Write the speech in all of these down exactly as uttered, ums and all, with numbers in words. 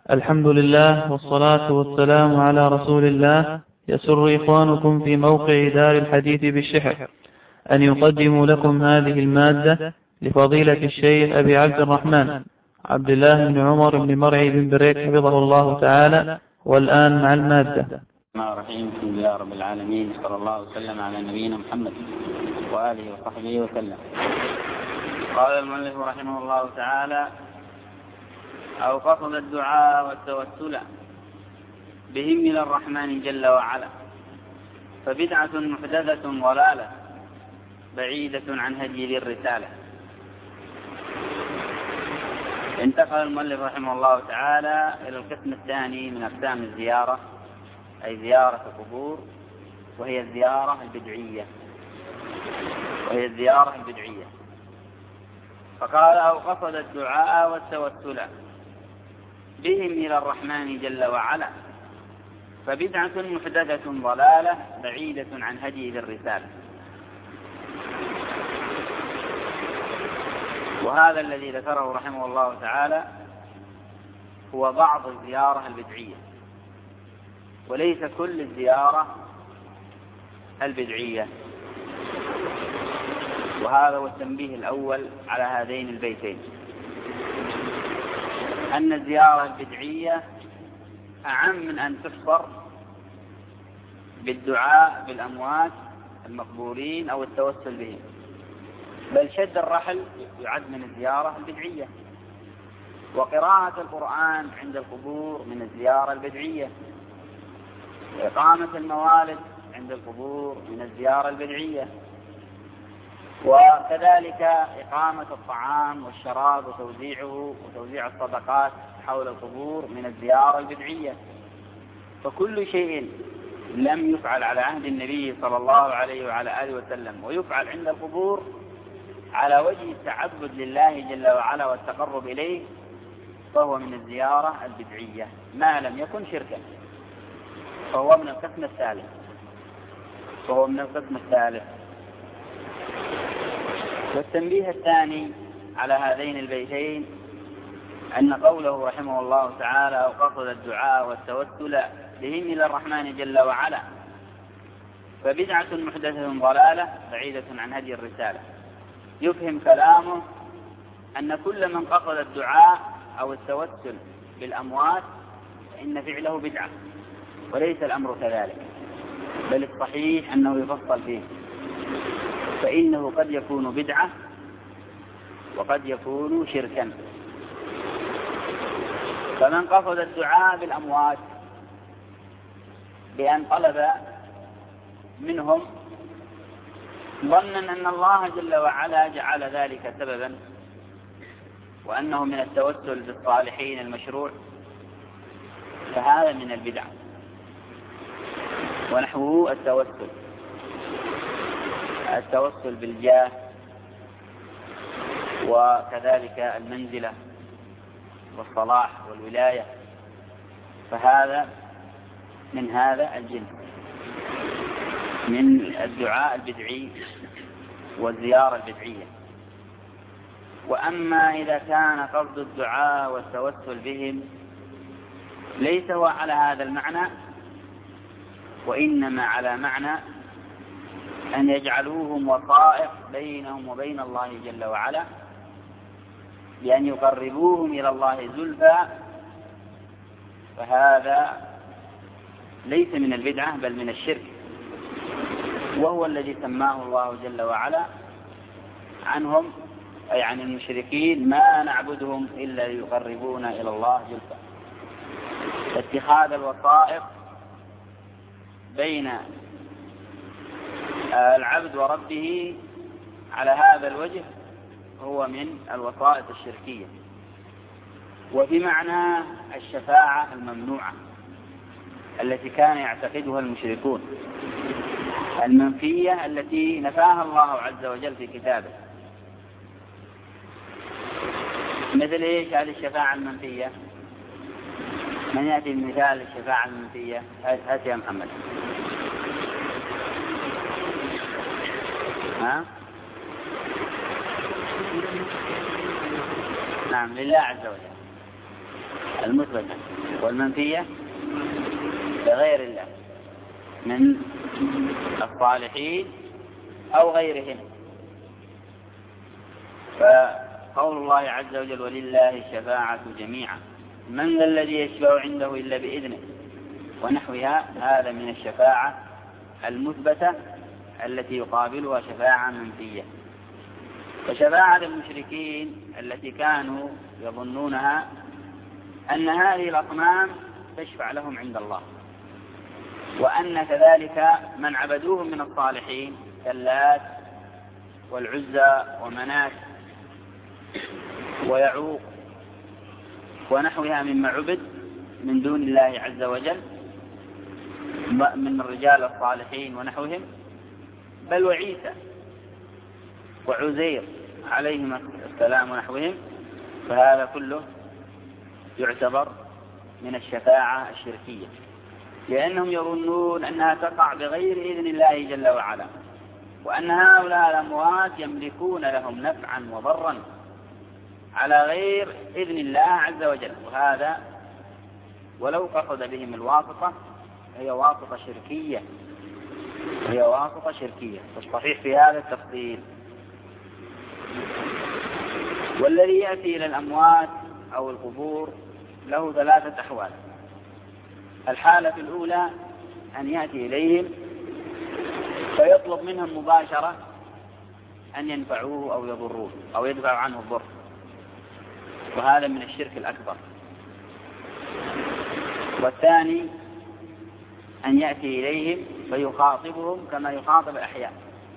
الحمد لله والصلاة والسلام على رسول الله. يسر إخوانكم في موقع دار الحديث بالشحر أن يقدموا لكم هذه المادة لفضيلة الشيخ أبي عبد الرحمن عبد الله بن عمر بن مرعي بن بريك حفظه الله تعالى. والآن مع المادة. الرحمن الرحيم. الحمد لله رب العالمين، صلى الله وسلم على نبينا محمد وآله وصحبه وسلم. قال المؤلف رحمه الله تعالى: أو قصد الدعاء والتوسل بهم إلى الرحمن جل وعلا فبدعة محدثة ضلالة بعيدة عن هدي ذي الرسالة. انتقل المؤلف رحمه الله تعالى إلى القسم الثاني من أقسام الزيارة، أي زيارة القبور، وهي الزيارة البدعية وهي الزيارة البدعية فقال: أو قصد الدعاء والتوسل بهم إلى الرحمن جل وعلا فبدعة محدثة ضلالة بعيدة عن هدي ذي الرسالة. وهذا الذي ذكره رحمه الله تعالى هو بعض الزيارة البدعية، وليس كل الزيارة البدعية. وهذا هو التنبيه الأول على هذين البيتين، أن الزيارة البدعية أعم من أن تحصر بالدعاء بالأموات المقبورين أو التوسل بهم، بل شد الرحل يعد من الزيارة البدعية، وقراءة القرآن عند القبور من الزيارة البدعية، وإقامة الموالد عند القبور من الزيارة البدعية، وكذلك إقامة الطعام والشراب وتوزيعه وتوزيع الصدقات حول القبور من الزيارة البدعية. فكل شيء لم يفعل على عهد النبي صلى الله عليه وعلى آله وسلم ويفعل عند القبور على وجه التعبد لله جل وعلا والتقرب إليه فهو من الزيارة البدعية ما لم يكن شركا، فهو من القسم الثالث فهو من القسم الثالث والتنبيه الثاني على هذين البيتين أن قوله رحمه الله تعالى: أو قصد الدعاء والتوسل بهم إلى الرحمن جل وعلا فبدعة محدثة ضلالة بعيدة عن هدي الرسالة، يفهم كلامه أن كل من قصد الدعاء أو التوسل بالأموات فإن فعله بدعة، وليس الأمر كذلك، بل الصحيح أنه يفصل فيه، فإنه قد يكون بدعة وقد يكون شركا. فمن قصد الدعاء بالأموات بأن طلب منهم ظنا أن الله جل وعلا جعل ذلك سببا وأنه من التوسل بالصالحين المشروع، فهذا من البدع. ونحوه التوسل التوسل بالجاه وكذلك المنزلة والصلاح والولاية، فهذا من هذا الجنس من الدعاء البدعي والزيارة البدعية. وأما إذا كان قصد الدعاء والتوسل بهم ليس هو على هذا المعنى، وإنما على معنى أن يجعلوهم وسائط بينهم وبين الله جل وعلا بأن يقربوهم إلى الله زلفى، فهذا ليس من البدعة بل من الشرك، وهو الذي سماه الله جل وعلا عنهم أي عن المشركين: ما نعبدهم إلا ليقربونا إلى الله زلفى. اتخاذ الوسائط بين العبد وربه على هذا الوجه هو من الوسائط الشركية. وبمعنى الشفاعة الممنوعة التي كان يعتقدها المشركون، المنفية التي نفاها الله عز وجل في كتابه. مثل ايش هذه الشفاعة المنفية؟ من يأتي بمثال الشفاعة المنفية؟ هات يا محمد. ها؟ نعم، لله عز وجل المثبتة. والمنفية لغير الله من الصالحين أو غيرهم. فقول الله عز وجل ولله الشفاعة جميعا من ذا الذي يشفع عنده إلا بإذنه ونحوها، هذا من الشفاعة المثبتة التي يقابلها شفاعة منفية. فشفاعة المشركين التي كانوا يظنونها أن هذه الأصنام تشفع لهم عند الله، وأن كذلك من عبدوهم من الصالحين كاللات والعزى ومنات ويعوق ونحوها مما عبد من دون الله عز وجل من الرجال الصالحين ونحوهم، بل وعيسى وعزير عليهما السلام ونحوهم، فهذا كله يعتبر من الشفاعة الشركية، لأنهم يظنون أنها تقع بغير إذن الله جل وعلا، وأن هؤلاء الأموات يملكون لهم نفعا وضرا على غير إذن الله عز وجل. وهذا ولو قصد بهم الواسطة هي واسطة شركية، هي واسطة شركية، والصحيح في هذا التفصيل. والذي يأتي إلى الأموات أو القبور له ثلاثة أحوال. الحالة الأولى أن يأتي إليهم فيطلب منهم مباشرة أن ينفعوه أو يضروه أو يدفعوا عنه الضر، وهذا من الشرك الأكبر. والثاني أن يأتي إليهم فيخاطبهم كما يخاطب الأحياء،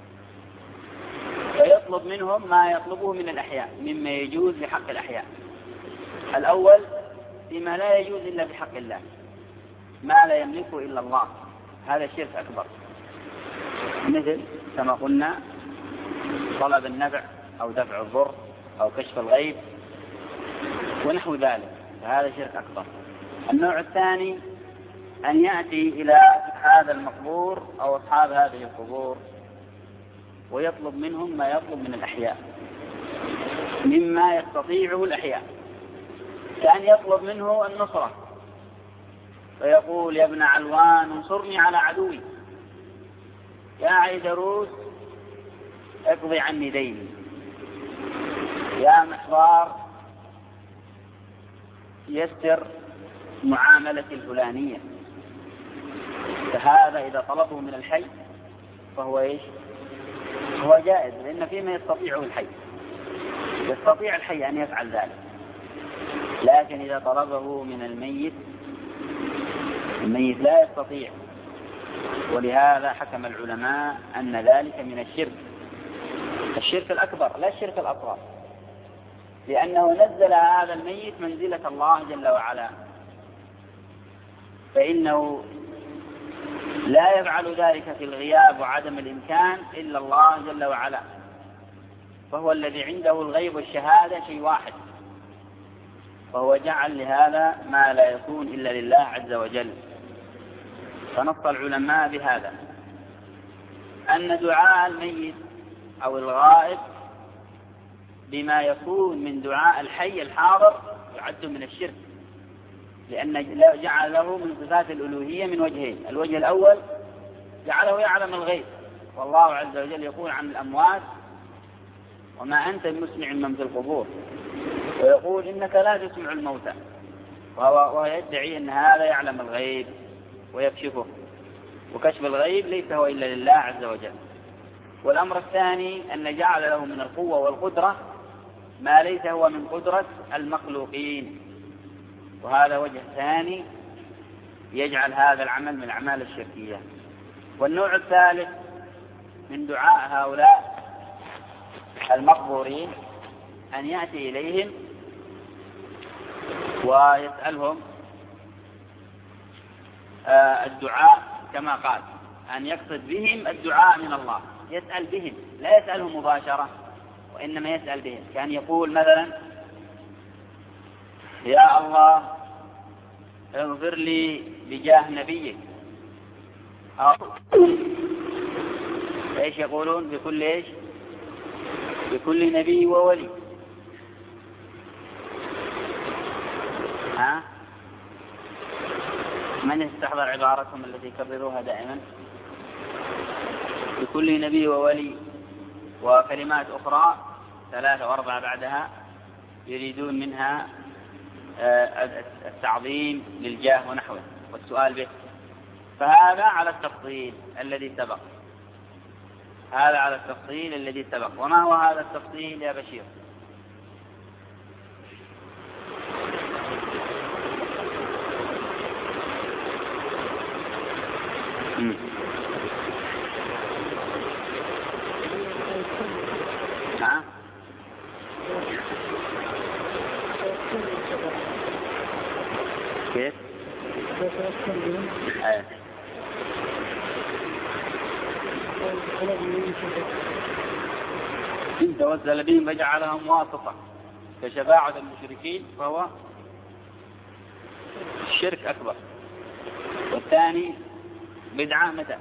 فيطلب منهم ما يطلبه من الأحياء مما يجوز بحق الأحياء. الأول فيما لا يجوز إلا بحق الله، ما لا يملكه إلا الله، هذا شرك أكبر، مثل كما قلنا طلب النفع أو دفع الضر أو كشف الغيب ونحو ذلك، فهذا شرك أكبر. النوع الثاني أن يأتي إلى هذا المقبور أو أصحاب هذه القبور ويطلب منهم ما يطلب من الأحياء مما يستطيعه الأحياء، كأن يطلب منه النصرة فيقول يا ابن علوان انصرني على عدوي، يا عيدروس اقضي عني ديني، يا محضار يسر معاملة الفلانية. فهذا إذا طلبه من الحي فهو إيش؟ هو جائز، لأن فيما يستطيعه الحي، يستطيع الحي أن يفعل ذلك. لكن إذا طلبه من الميت الميت لا يستطيع، ولهذا حكم العلماء أن ذلك من الشرك، الشرك الأكبر لا الشرك الأصغر، لأنه نزل هذا الميت منزلة الله جل وعلا، فإنه لا يفعل ذلك في الغياب وعدم الإمكان إلا الله جل وعلا، فهو الذي عنده الغيب والشهادة شيء واحد، فهو جعل لهذا ما لا يكون إلا لله عز وجل. فنص العلماء بهذا أن دعاء الميت أو الغائب بما يكون من دعاء الحي الحاضر يعد من الشرك، لأن جعل له من صفات الألوهية من وجهين. الوجه الأول جعله يعلم الغيب، والله عز وجل يقول عن الأموات وما أنت بمسمع من في القبور، ويقول إنك لا تسمع الموتى، وهو يدعي أن هذا يعلم الغيب ويكشفه، وكشف الغيب ليس هو إلا لله عز وجل. والأمر الثاني أن جعل له من القوة والقدرة ما ليس هو من قدرة المخلوقين، وهذا وجه ثاني يجعل هذا العمل من الأعمال الشركية. والنوع الثالث من دعاء هؤلاء المقبورين أن يأتي إليهم ويسألهم الدعاء كما قال، أن يقصد بهم الدعاء من الله، يسأل بهم لا يسألهم مباشرة، وإنما يسأل بهم، كان يقول مثلا يا الله اغفر لي بجاه نبيك، أو ايش يقولون بكل ايش بكل نبي وولي، ها من يستحضر عبارتهم التي يكرروها دائما؟ لكل نبي وولي وكلمات أخرى ثلاثة وأربعة بعدها يريدون منها التعظيم للجاه ونحوه والسؤال به، فهذا على التفصيل الذي سبق. هذا على التفصيل الذي سبق. وما هو هذا التفصيل يا بشير؟ مم. نعم. كيف؟ أيه. إن توسل بهم وجعلهم واسطة كشفاعة المشركين فهو الشرك أكبر. والثاني بدعة متى؟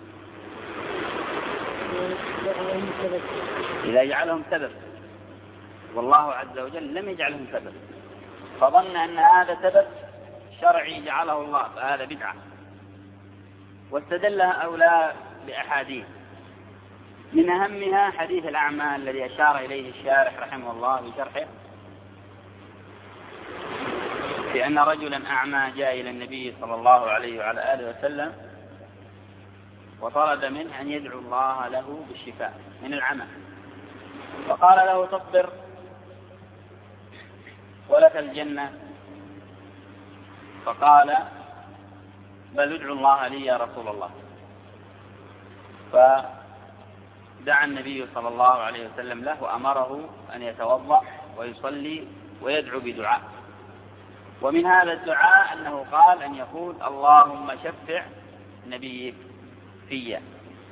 إذا جعلهم سبب، والله عز وجل لم يجعلهم سبب، فظن أن هذا سبب شرعي جعله الله، فهذا بدعة. واستدل هؤلاء بأحاديث، من أهمها حديث الأعمى الذي أشار إليه الشارح رحمه الله في شرحه، في أن رجلا أعمى جاء إلى النبي صلى الله عليه وعلى آله وسلم وطلب منه أن يدعو الله له بالشفاء من العمى، فقال له تصبر ولك الجنة، فقال بل ادعو الله لي يا رسول الله. فدعا النبي صلى الله عليه وسلم له وأمره أن يتوضأ ويصلي ويدعو بدعاء. ومن هذا الدعاء أنه قال أن يقول اللهم شفع نبيك فيا.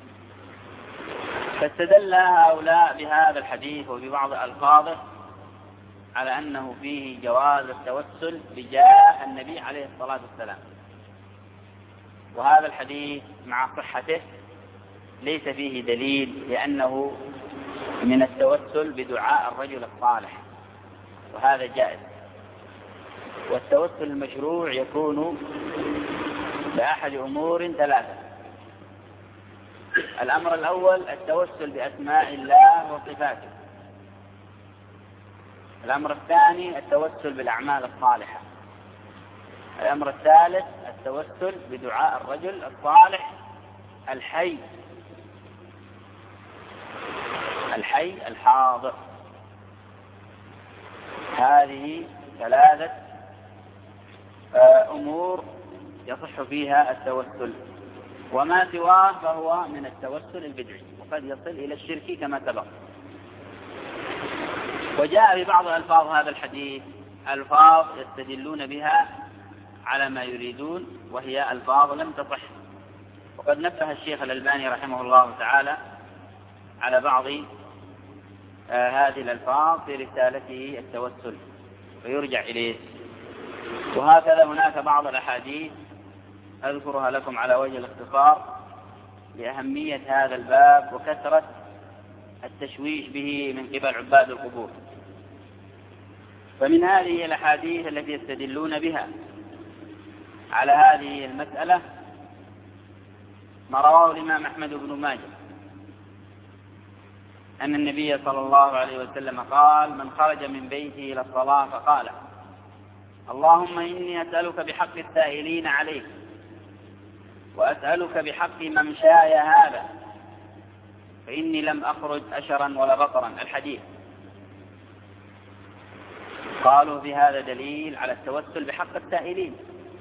فاستدل هؤلاء بهذا الحديث وببعض ألفاظه على أنه فيه جواز التوسل بجاه النبي عليه الصلاة والسلام، وهذا الحديث مع صحته ليس فيه دليل، لأنه من التوسل بدعاء الرجل الصالح، وهذا جائز. والتوسل المشروع يكون بأحد أمور ثلاثة: الأمر الأول التوسل بأسماء الله وصفاته، الأمر الثاني التوسل بالأعمال الصالحة، الأمر الثالث التوسل بدعاء الرجل الصالح الحي الحي الحاضر. هذه ثلاثة أمور يصح فيها التوسل، وما سواه فهو من التوسل البدعي، وقد يصل إلى الشرك كما سبق. وجاء في بعض ألفاظ هذا الحديث ألفاظ يستدلون بها على ما يريدون، وهي ألفاظ لم تصح. وقد نبه الشيخ الألباني رحمه الله تعالى على بعض آه هذه الألفاظ في رسالته التوسل، ويرجع إليه. وهكذا هناك بعض الأحاديث أذكرها لكم على وجه الاختصار لأهمية هذا الباب وكثرة التشويش به من قبل عباد القبور. فمن هذه الأحاديث التي يستدلون بها على هذه المسألة ما رواه الإمام أحمد بن ماجه أن النبي صلى الله عليه وسلم قال: من خرج من بيته إلى الصلاة فقال: اللهم إني أسألك بحق السائلين عليك، وأسألك بحق ممشاي هذا، فإني لم أخرج أشرا ولا بطرا. الحديث. قالوا في هذا دليل على التوسل بحق السائلين،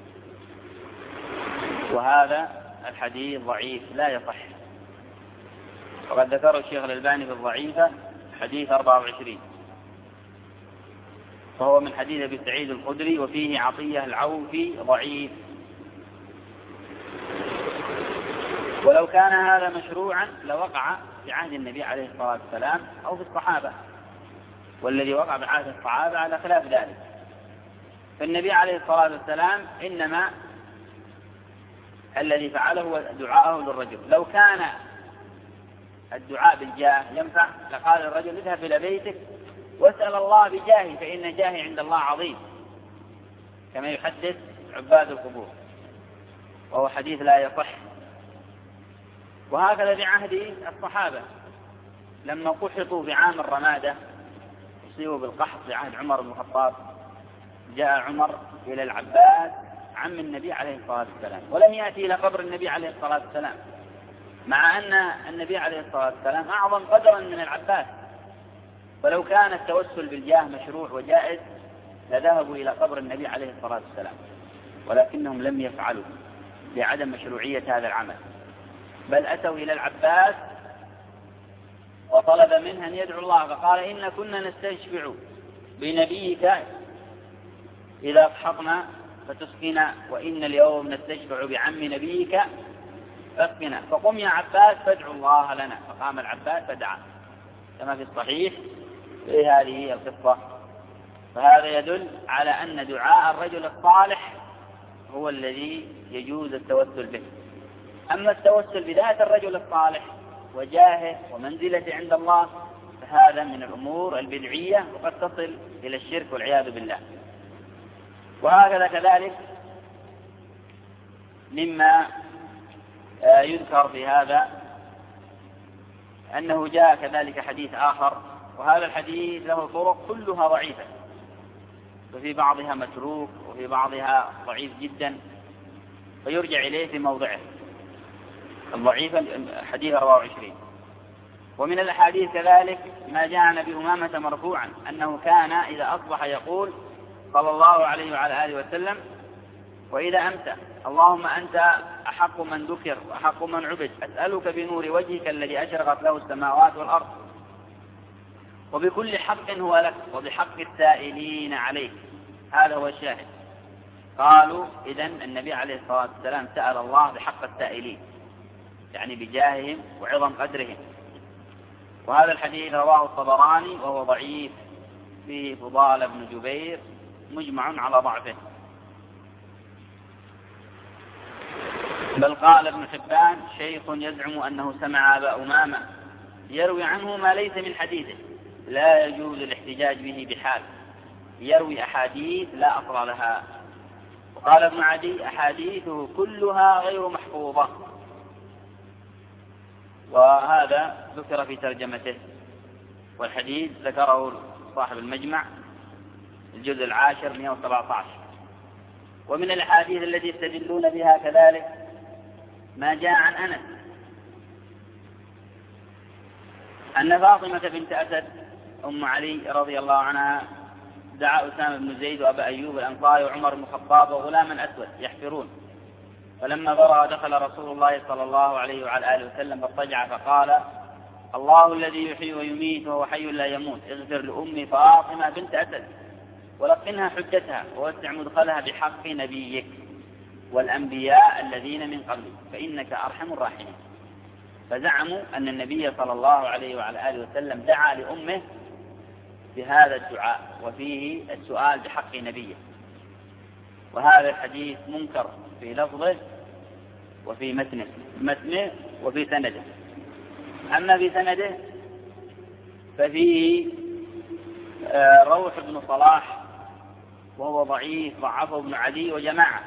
وهذا الحديث ضعيف لا يصح. وقد ذكر الشيخ الألباني في الضعيفة حديث أربعة وعشرين، فهو من حديث أبي سعيد الخدري، وفيه عطية العوفي ضعيف. ولو كان هذا مشروعا لوقع في عهد النبي عليه الصلاة والسلام أو في الصحابة، والذي وقع بعهد الصحابة على خلاف ذلك. فالنبي عليه الصلاة والسلام إنما الذي فعله هو دعاءه للرجل. لو كان الدعاء بالجاه ينفع لقال الرجل: اذهب إلى بيتك واسأل الله بجاهي فإن جاهي عند الله عظيم، كما يحدث عباد القبور. وهو حديث لا يصح. وهكذا بعهد الصحابة لما قحطوا بعام الرمادة أصيبوا بالقحط في عهد عمر بن الخطاب، جاء عمر إلى العباس عم النبي عليه الصلاة والسلام ولم يأتي إلى قبر النبي عليه الصلاة والسلام، مع أن النبي عليه الصلاة والسلام أعظم قدرا من العباس. ولو كان التوسل بالجاه مشروع وجائز لذهبوا إلى قبر النبي عليه الصلاة والسلام، ولكنهم لم يفعلوا لعدم مشروعية هذا العمل، بل أتوا إلى العباس وطلب منه أن يدعو الله، فقال إن كنا نستشفع بنبيك إذا أضحقنا فتسقنا، وإن اليوم نستشفع بعم نبيك فاسقنا، فقم يا عباس فادعو الله لنا. فقام العباس فدعا كما في الصحيح في هذه القصة. فهذا يدل على أن دعاء الرجل الصالح هو الذي يجوز التوسل به. أما التوسل بذات الرجل الصالح وجاهه ومنزلته عند الله فهذا من الأمور البدعية وقد تصل إلى الشرك والعياذ بالله. وهكذا كذلك مما يذكر في هذا أنه جاء كذلك حديث آخر، وهذا الحديث له طرق كلها ضعيفة، وفي بعضها متروك وفي بعضها ضعيف جدا، فيرجع إليه في موضعه. الضعيف حديث أربعة وعشرين. ومن الأحاديث كذلك ما جاء عن أبي أمامة مرفوعا أنه كان إذا أصبح يقول صلى الله عليه وعلى آله وسلم وإذا أمسى اللهم أنت أحق من ذكر وأحق من عبد، أسألك بنور وجهك الذي أشرقت له السماوات والأرض وبكل حق هو لك وبحق السائلين عليك. هذا هو الشاهد. قالوا إذن النبي عليه الصلاة والسلام سأل الله بحق السائلين، يعني بجاههم وعظم قدرهم. وهذا الحديث رواه الطبراني وهو ضعيف، فيه فضال بن جبير مجمع على ضعفه. بل قال ابن حبان شيخ يزعم أنه سمع أبا أمامة يروي عنه ما ليس من حديثه لا يجوز الاحتجاج به بحال، يروي أحاديث لا أصل لها. وقال ابن عدي أحاديثه كلها غير محفوظة، وهذا ذكر في ترجمته. والحديث ذكره صاحب المجمع الجزء العاشر مئة وسبعة عشر. ومن الأحاديث التي يستدلون بها كذلك ما جاء عن أنس أن فاطمة بنت أسد أم علي رضي الله عنها دعا أسامة بن زيد وأبا أيوب الأنصاري وعمر بن الخطاب وغلاما أسود يحفرون، فلما فرغ دخل رسول الله صلى الله عليه وعلى آله وسلم فاضطجع فقال الله الذي يحيي ويميت وهو حي لا يموت اغفر لأمي فاطمة بنت أسد ولقنها حجتها ووسع مدخلها بحق نبيك والأنبياء الذين من قبلك فإنك أرحم الراحمين. فزعموا أن النبي صلى الله عليه وعلى آله وسلم دعا لأمه بهذا الدعاء وفيه السؤال بحق نبيه. وهذا الحديث منكر في لفظه وفي متنه متنه وفي سنده. أما في سنده ففيه روح بن صلاح وهو ضعيف ضعفه ابن عدي وجماعة.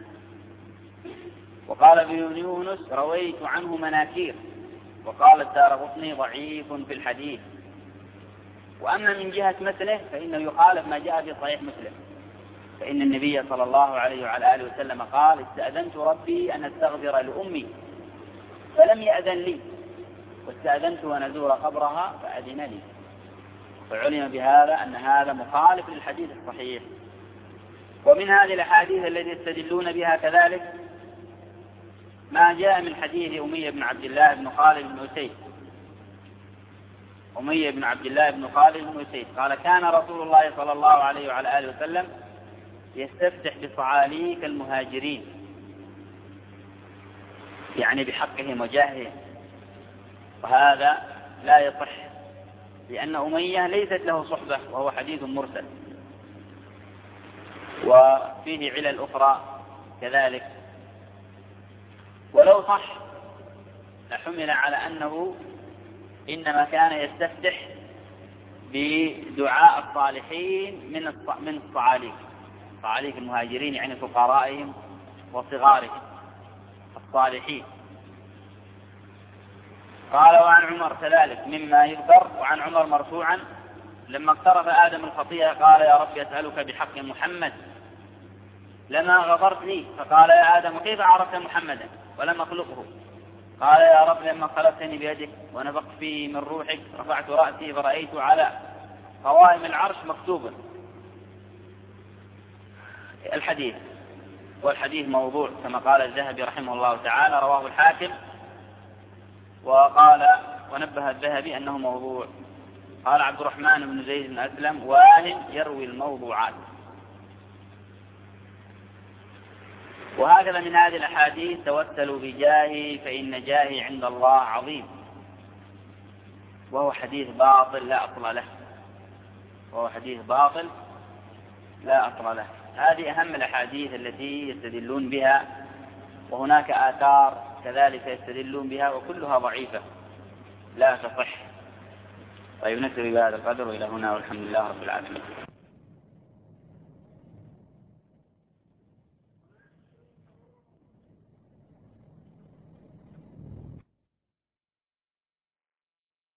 وقال ابن يونس رويت عنه مناكير، وقال الدارقطني ضعيف في الحديث. وأما من جهة مثله فإنه يخالف ما جاء في صحيح مسلم، فإن النبي صلى الله عليه وعلى آله وسلم قال استأذنت ربي أن استغفر لأمي فلم يأذن لي واستأذنت أن أزور قبرها فأذن لي. فعلم بهذا أن هذا مخالف للحديث الصحيح. ومن هذه الأحاديث التي يستدلون بها كذلك ما جاء من حديث أمية بن عبد الله بن خالد بن أسيد. أمية بن عبد الله بن خالد بن أسيد قال كان رسول الله صلى الله عليه وعلى آله وسلم يستفتح بصعاليك المهاجرين، يعني بحقهم وجاههم، وهذا لا يصح لأن أمية ليست له صحبة وهو حديث مرسل. وفيه علل أخرى كذلك. ولو صح لحمل على أنه إنما كان يستفتح بدعاء الصالحين من من الصعاليك، صعاليك المهاجرين يعني فقرائهم وصغارهم، الصالحين. قال وعن عمر كذلك مما يذكر، وعن عمر مرفوعا لما اقترف آدم الخطيئة قال يا رب أسألك بحق محمد لما غفرتني، فقال يا آدم كيف عرفت محمدا ولم أخلقه؟ قال يا رب لما خلقتني بيدك ونفخت فيه من روحك رفعت رأسي فرأيت على قوائم العرش مكتوبا. الحديث والحديث موضوع كما قال الذهبي رحمه الله تعالى، رواه الحاكم وقال ونبه الذهبي أنه موضوع. قال عبد الرحمن بن زيد بن أسلم واهن يروي الموضوعات. وهكذا من هذه الأحاديث توسلوا بجاهي فإن جاهي عند الله عظيم، وهو حديث باطل لا أصل له، وهو حديث باطل لا أصل له. هذه أهم الأحاديث التي يستدلون بها، وهناك آثار كذلك يستدلون بها وكلها ضعيفة لا تصح. طيب نكتفي بهذا القدر وإلى هنا والحمد لله رب العالمين.